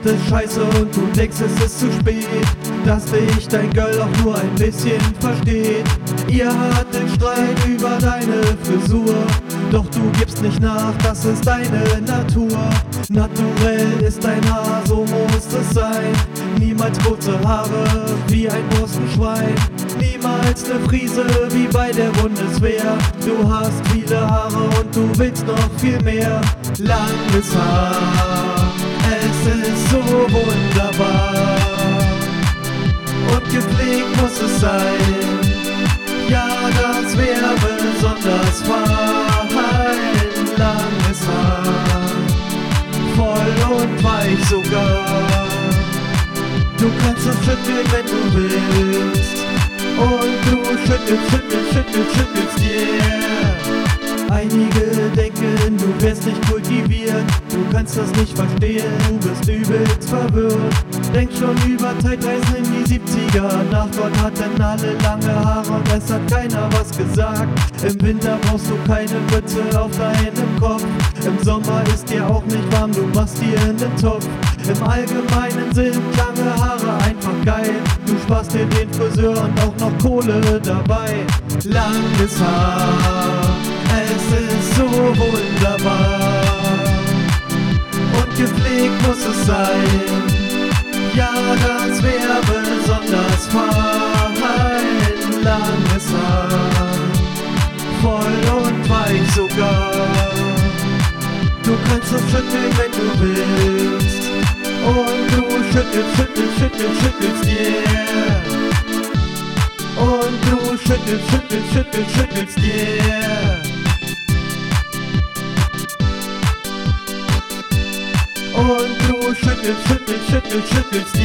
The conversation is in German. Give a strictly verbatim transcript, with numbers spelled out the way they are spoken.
es scheiße und du denkst, es ist zu spät, dass dich dein Girl auch nur ein bisschen versteht. Ihr hattet Streit über deine Frisur, doch du gibst nicht nach, das ist deine Natur. Naturell ist dein Haar, so muss es sein. Niemals kurze Haare wie ein Borstenschwein. Niemals ne Frise wie bei der Bundeswehr. Du hast viele Haare und du willst noch viel mehr. Langes Haar, es ist so wunderbar. Und gepflegt muss es sein. Ja, das wäre besonders fein. Langes Haar, voll und weich sogar. Du kannst es schütteln, wenn du willst. Und du schüttelst, schüttelst, schüttelst, schüttelst, yeah. Einige denken, du wärst nicht kultiviert. Du kannst das nicht verstehen, du bist übelst verwirrt. Denk schon über Zeitreisen in die siebziger nach. Dort hatten alle lange Haare und es hat keiner was gesagt. Im Winter brauchst du keine Mütze auf deinem Kopf. Im Sommer ist dir auch nicht warm, du machst dir einen Topf. Im Allgemeinen sind lange Haare einfach geil. Du sparst dir den Friseur und auch noch Kohle dabei. Langes Haar, es ist so wunderbar. Und gepflegt muss es sein. Ja, das wäre besonders fein. Langes Haar, voll und weich sogar. Du kannst es schütteln, wenn du willst. Und du schüttelst, schüttelst, schüttelst, schüttelst, yeah. Und du schüttelst, schüttelst, schüttelst, schüttelst, yeah. Und du schüttelst, schüttelst, schüttelst, schüttelst,